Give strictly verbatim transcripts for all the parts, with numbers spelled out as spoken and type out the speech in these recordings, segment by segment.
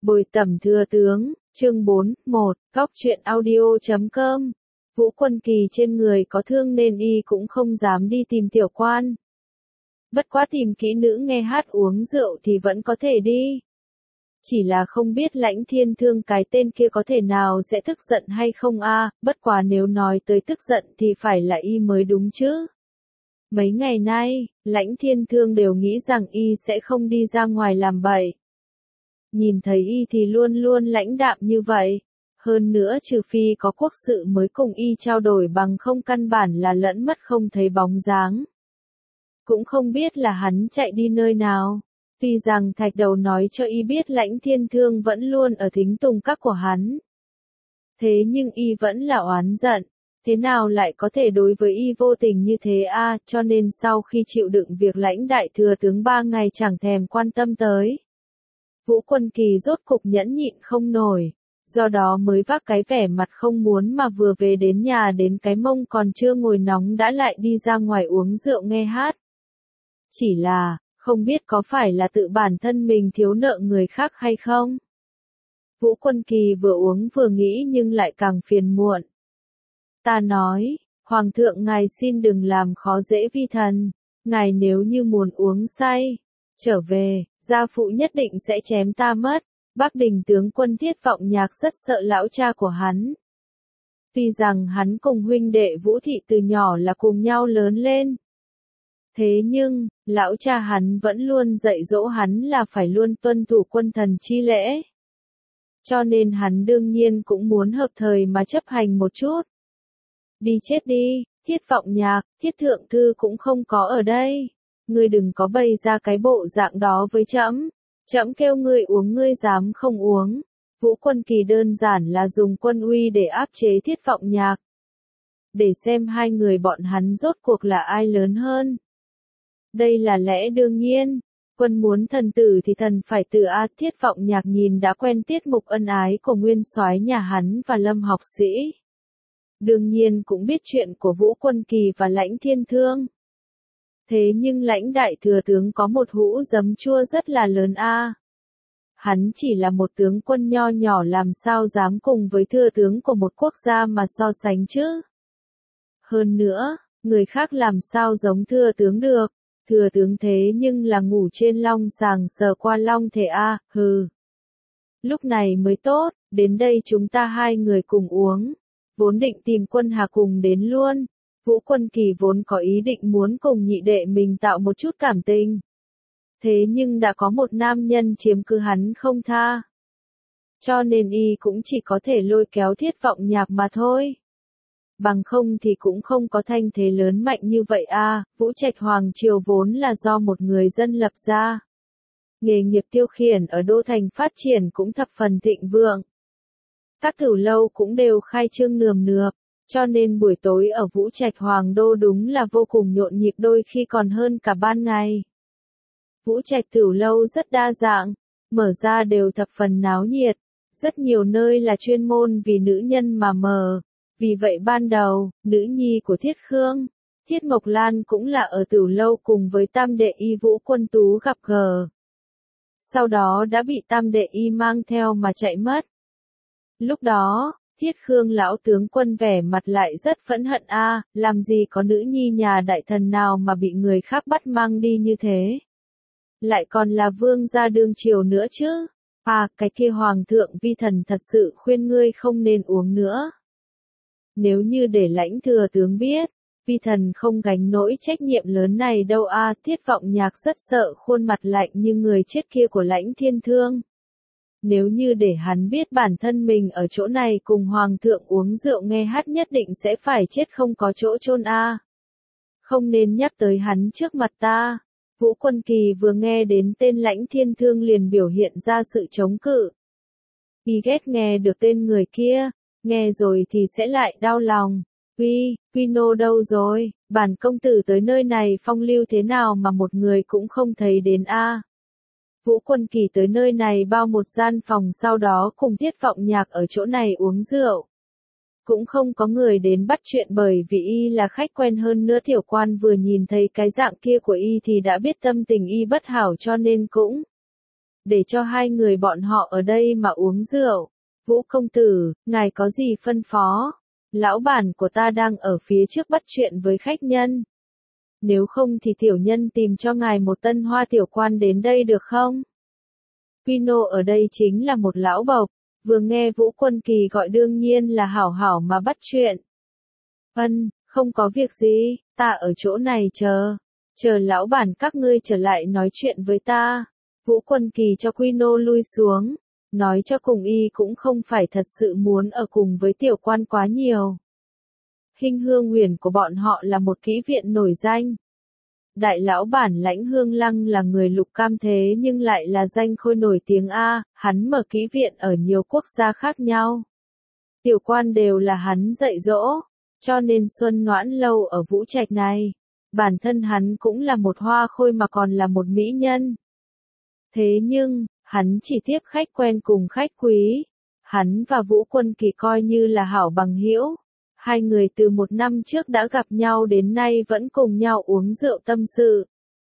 Bồi tẩm thừa tướng, chương bốn, một, góc truyện audio chấm com. Vũ Quân Kỳ trên người có thương nên y cũng không dám đi tìm tiểu quan. Bất quá tìm kỹ nữ nghe hát uống rượu thì vẫn có thể đi. Chỉ là không biết Lãnh Thiên Thương cái tên kia có thể nào sẽ tức giận hay không a, bất quá nếu nói tới tức giận thì phải là y mới đúng chứ. Mấy ngày nay, Lãnh Thiên Thương đều nghĩ rằng y sẽ không đi ra ngoài làm bậy. Nhìn thấy y thì luôn luôn lãnh đạm như vậy. Hơn nữa trừ phi có quốc sự mới cùng y trao đổi, bằng không căn bản là lẫn mất không thấy bóng dáng. Cũng không biết là hắn chạy đi nơi nào. Tuy rằng Thạch Đầu nói cho y biết Lãnh Thiên Thương vẫn luôn ở thính tùng các của hắn. Thế nhưng y vẫn là oán giận. Thế nào lại có thể đối với y vô tình như thế a, cho nên sau khi chịu đựng việc Lãnh đại thừa tướng ba ngày chẳng thèm quan tâm tới. Vũ Quân Kỳ rốt cục nhẫn nhịn không nổi, do đó mới vác cái vẻ mặt không muốn mà vừa về đến nhà đến cái mông còn chưa ngồi nóng đã lại đi ra ngoài uống rượu nghe hát. Chỉ là, không biết có phải là tự bản thân mình thiếu nợ người khác hay không? Vũ Quân Kỳ vừa uống vừa nghĩ nhưng lại càng phiền muộn. Ta nói, Hoàng thượng ngài xin đừng làm khó dễ vi thần, ngài nếu như muốn uống say, trở về, gia phụ nhất định sẽ chém ta mất. Bắc Đình tướng quân Thiết Vọng Nhạc rất sợ lão cha của hắn. Tuy rằng hắn cùng huynh đệ Vũ Thị từ nhỏ là cùng nhau lớn lên. Thế nhưng, lão cha hắn vẫn luôn dạy dỗ hắn là phải luôn tuân thủ quân thần chi lễ. Cho nên hắn đương nhiên cũng muốn hợp thời mà chấp hành một chút. Đi chết đi, Thiết Vọng Nhạc, Thiết Thượng Thư cũng không có ở đây. Ngươi đừng có bày ra cái bộ dạng đó với trẫm. Trẫm kêu ngươi uống ngươi dám không uống. Vũ Quân Kỳ đơn giản là dùng quân uy để áp chế Thiết Vọng Nhạc. Để xem hai người bọn hắn rốt cuộc là ai lớn hơn. Đây là lẽ đương nhiên. Quân muốn thần tử thì thần phải tử a. Thiết Vọng Nhạc nhìn đã quen tiết mục ân ái của nguyên soái nhà hắn và Lâm học sĩ. Đương nhiên cũng biết chuyện của Vũ Quân Kỳ và Lãnh Thiên Thương. Thế nhưng Lãnh đại thừa tướng có một hũ giấm chua rất là lớn a. Hắn chỉ là một tướng quân nho nhỏ làm sao dám cùng với thừa tướng của một quốc gia mà so sánh chứ. Hơn nữa, người khác làm sao giống thừa tướng được, thừa tướng thế nhưng là ngủ trên long sàng sờ qua long thể a, hừ. Lúc này mới tốt, đến đây chúng ta hai người cùng uống. Vốn định tìm Quân Hà cùng đến luôn. Vũ Quân Kỳ vốn có ý định muốn cùng nhị đệ mình tạo một chút cảm tình. Thế nhưng đã có một nam nhân chiếm cứ hắn không tha. Cho nên y cũng chỉ có thể lôi kéo Thiết Vọng Nhạc mà thôi. Bằng không thì cũng không có thanh thế lớn mạnh như vậy a. Vũ Trạch Hoàng triều vốn là do một người dân lập ra. Nghề nghiệp tiêu khiển ở đô thành phát triển cũng thập phần thịnh vượng. Các tử lâu cũng đều khai trương nườm nượp. Cho nên buổi tối ở Vũ Trạch Hoàng đô đúng là vô cùng nhộn nhịp, đôi khi còn hơn cả ban ngày. Vũ Trạch Tửu lâu rất đa dạng, mở ra đều thập phần náo nhiệt, rất nhiều nơi là chuyên môn vì nữ nhân mà mở. Vì vậy ban đầu, nữ nhi của Thiết Khương, Thiết Mộc Lan cũng là ở Tửu lâu cùng với tam đệ y Vũ Quân Tú gặp gỡ. Sau đó đã bị tam đệ y mang theo mà chạy mất. Lúc đó, Thiết Khương lão tướng quân vẻ mặt lại rất phẫn hận a, làm gì có nữ nhi nhà đại thần nào mà bị người khác bắt mang đi như thế. Lại còn là vương gia đương triều nữa chứ. À, cái kia hoàng thượng vi thần thật sự khuyên ngươi không nên uống nữa. Nếu như để Lãnh thừa tướng biết, vi thần không gánh nổi trách nhiệm lớn này đâu a. Thiết Vọng Nhạc rất sợ khuôn mặt lạnh như người chết kia của Lãnh Thiên Thương. Nếu như để hắn biết bản thân mình ở chỗ này cùng hoàng thượng uống rượu nghe hát nhất định sẽ phải chết không có chỗ chôn a. Không nên nhắc tới hắn trước mặt ta. Vũ Quân Kỳ vừa nghe đến tên Lãnh Thiên Thương liền biểu hiện ra sự chống cự. Y ghét nghe được tên người kia, nghe rồi thì sẽ lại đau lòng. Uy, Quy Nô đâu rồi, bản công tử tới nơi này phong lưu thế nào mà một người cũng không thấy đến a. Vũ Quân Kỳ tới nơi này bao một gian phòng, sau đó cùng Thiết Vọng Nhạc ở chỗ này uống rượu. Cũng không có người đến bắt chuyện bởi vì y là khách quen, hơn nữa tiểu quan vừa nhìn thấy cái dạng kia của y thì đã biết tâm tình y bất hảo cho nên cũng để cho hai người bọn họ ở đây mà uống rượu. Vũ công tử, ngài có gì phân phó? Lão bản của ta đang ở phía trước bắt chuyện với khách nhân. Nếu không thì tiểu nhân tìm cho ngài một tân hoa tiểu quan đến đây được không? Pino ở đây chính là một lão bộc, vừa nghe Vũ Quân Kỳ gọi đương nhiên là hảo hảo mà bắt chuyện. Ân, không có việc gì, ta ở chỗ này chờ, chờ lão bản các ngươi trở lại nói chuyện với ta. Vũ Quân Kỳ cho Pino lui xuống, nói cho cùng y cũng không phải thật sự muốn ở cùng với tiểu quan quá nhiều. Hinh Hương Huyền của bọn họ là một kỹ viện nổi danh. Đại lão bản lãnh Hương Lăng là người Lục Cam thế nhưng lại là danh khôi nổi tiếng A, hắn mở kỹ viện ở nhiều quốc gia khác nhau. Tiểu quan đều là hắn dạy dỗ, cho nên Xuân Noãn Lâu ở Vũ Trạch này. Bản thân hắn cũng là một hoa khôi mà còn là một mỹ nhân. Thế nhưng, hắn chỉ tiếp khách quen cùng khách quý. Hắn và Vũ Quân Kỳ coi như là hảo bằng hữu. Hai người từ một năm trước đã gặp nhau đến nay vẫn cùng nhau uống rượu tâm sự.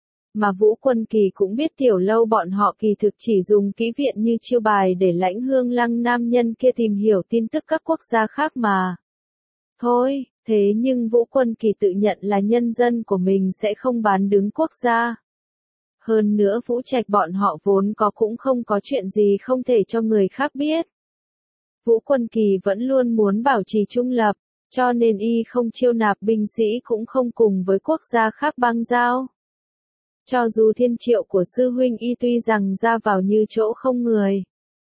Mà Vũ Quân Kỳ cũng biết tiểu lâu bọn họ kỳ thực chỉ dùng kỹ viện như chiêu bài để lãnh Hương Lăng nam nhân kia tìm hiểu tin tức các quốc gia khác mà. Thôi, thế nhưng Vũ Quân Kỳ tự nhận là nhân dân của mình sẽ không bán đứng quốc gia. Hơn nữa Vũ Trạch bọn họ vốn có cũng không có chuyện gì không thể cho người khác biết. Vũ Quân Kỳ vẫn luôn muốn bảo trì trung lập, cho nên y không chiêu nạp binh sĩ cũng không cùng với quốc gia khác bang giao. Cho dù thiên triệu của sư huynh y tuy rằng ra vào như chỗ không người.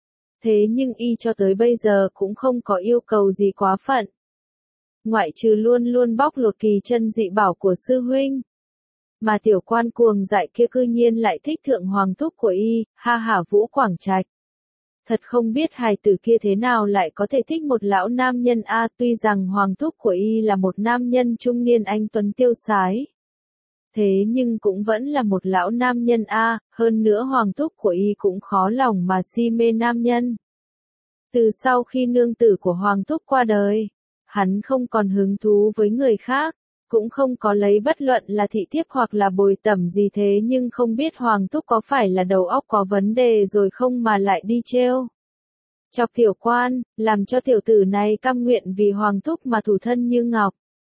Thế nhưng y cho tới bây giờ cũng không có yêu cầu gì quá phận. Ngoại trừ luôn luôn bóc lột kỳ chân dị bảo của sư huynh. Mà tiểu quan cuồng dại kia cư nhiên lại thích thượng hoàng thúc của y, ha hả Vũ Quảng Trạch. Thật không biết hài tử kia thế nào lại có thể thích một lão nam nhân a, tuy rằng hoàng thúc của y là một nam nhân trung niên anh tuấn tiêu sái. Thế nhưng cũng vẫn là một lão nam nhân a, hơn nữa hoàng thúc của y cũng khó lòng mà si mê nam nhân. Từ sau khi nương tử của hoàng thúc qua đời, hắn không còn hứng thú với người khác, cũng không có lấy bất luận là thị thiếp hoặc là bồi tẩm gì thế nhưng không biết hoàng thúc có phải là đầu óc có vấn đề rồi không mà lại đi trêu chọc tiểu quan, làm cho tiểu tử này cam nguyện vì hoàng thúc mà thủ thân như ngọc.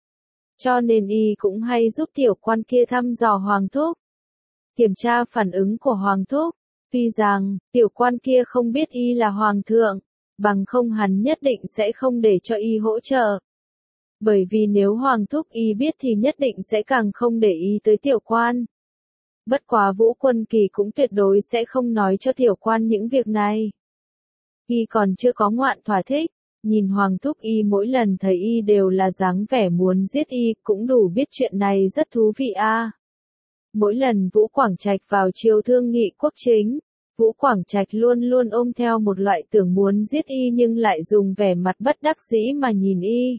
Cho nên y cũng hay giúp tiểu quan kia thăm dò hoàng thúc, kiểm tra phản ứng của hoàng thúc, tuy rằng tiểu quan kia không biết y là hoàng thượng, bằng không hắn nhất định sẽ không để cho y hỗ trợ. Bởi vì nếu hoàng thúc y biết thì nhất định sẽ càng không để ý tới tiểu quan. Bất quá Vũ Quân Kỳ cũng tuyệt đối sẽ không nói cho tiểu quan những việc này. Y còn chưa có ngoạn thỏa thích, nhìn hoàng thúc y mỗi lần thấy y đều là dáng vẻ muốn giết y, cũng đủ biết chuyện này rất thú vị a. Mỗi lần Vũ Quảng Trạch vào triều thương nghị quốc chính, Vũ Quảng Trạch luôn luôn ôm theo một loại tưởng muốn giết y nhưng lại dùng vẻ mặt bất đắc dĩ mà nhìn y.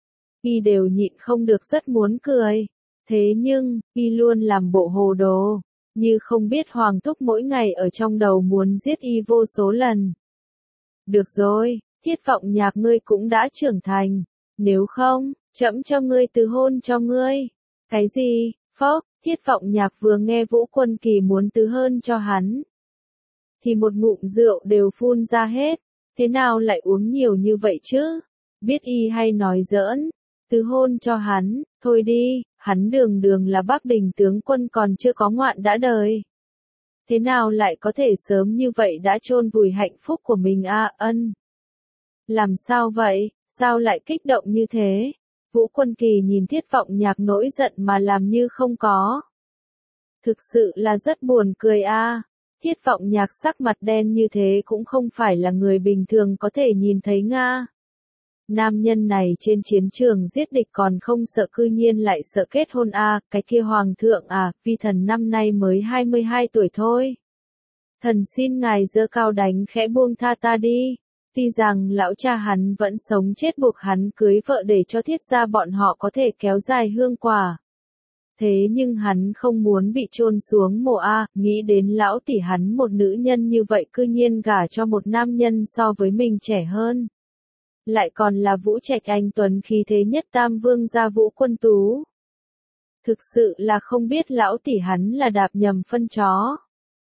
Y đều nhịn không được rất muốn cười. Thế nhưng, y luôn làm bộ hồ đồ, như không biết hoàng thúc mỗi ngày ở trong đầu muốn giết y vô số lần. Được rồi, Thiết Vọng Nhạc ngươi cũng đã trưởng thành, nếu không, trẫm cho ngươi từ hôn cho ngươi. Cái gì? Phốc, Thiết Vọng Nhạc vừa nghe Vũ Quân Kỳ muốn từ hôn cho hắn, thì một ngụm rượu đều phun ra hết, thế nào lại uống nhiều như vậy chứ? Biết y hay nói giỡn, từ hôn cho hắn, thôi đi, hắn đường đường là Bắc Đình tướng quân còn chưa có ngoạn đã đời. Thế nào lại có thể sớm như vậy đã chôn vùi hạnh phúc của mình a, ân. Làm sao vậy, sao lại kích động như thế? Vũ Quân Kỳ nhìn Thiết Vọng Nhạc nổi giận mà làm như không có. Thực sự là rất buồn cười a. Thiết Vọng Nhạc sắc mặt đen như thế cũng không phải là người bình thường có thể nhìn thấy nga. Nam nhân này trên chiến trường giết địch còn không sợ, cư nhiên lại sợ kết hôn a, cái kia hoàng thượng à, vi thần năm nay mới hai mươi hai tuổi thôi. Thần xin ngài giơ cao đánh khẽ buông tha ta đi. Tuy rằng lão cha hắn vẫn sống chết buộc hắn cưới vợ để cho Thiết gia bọn họ có thể kéo dài hương quả. Thế nhưng hắn không muốn bị chôn xuống mộ a, nghĩ đến lão tỷ hắn một nữ nhân như vậy cư nhiên gả cho một nam nhân so với mình trẻ hơn. Lại còn là Vũ Trạch anh tuấn khí thế nhất tam vương gia Vũ Quân Tú. Thực sự là không biết lão tỷ hắn là đạp nhầm phân chó.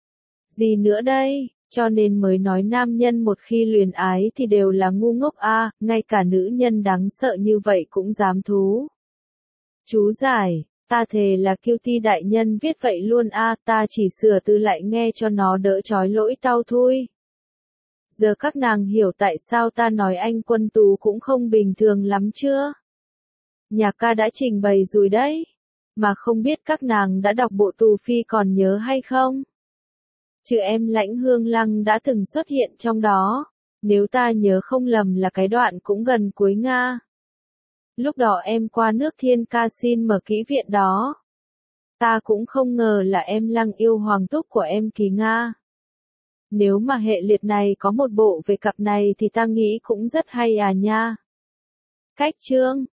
Gì nữa đây? Cho nên mới nói nam nhân một khi luyến ái thì đều là ngu ngốc a, ngay cả nữ nhân đáng sợ như vậy cũng dám thú. Chú giải, ta thề là Cutie đại nhân viết vậy luôn a, ta chỉ sửa từ lại nghe cho nó đỡ trói lỗi tao thôi. Giờ các nàng hiểu tại sao ta nói anh Quân Tú cũng không bình thường lắm chưa? Nhà ca đã trình bày rồi đấy, mà không biết các nàng đã đọc bộ Tù Phi còn nhớ hay không? Chứ em Lãnh Hương Lăng đã từng xuất hiện trong đó, nếu ta nhớ không lầm là cái đoạn cũng gần cuối Nga. Lúc đó em qua nước Thiên Ca xin mở kỹ viện đó. Ta cũng không ngờ là em Lăng yêu hoàng túc của em Kỳ Nga. Nếu mà hệ liệt này có một bộ về cặp này thì ta nghĩ cũng rất hay à nha. Cách chương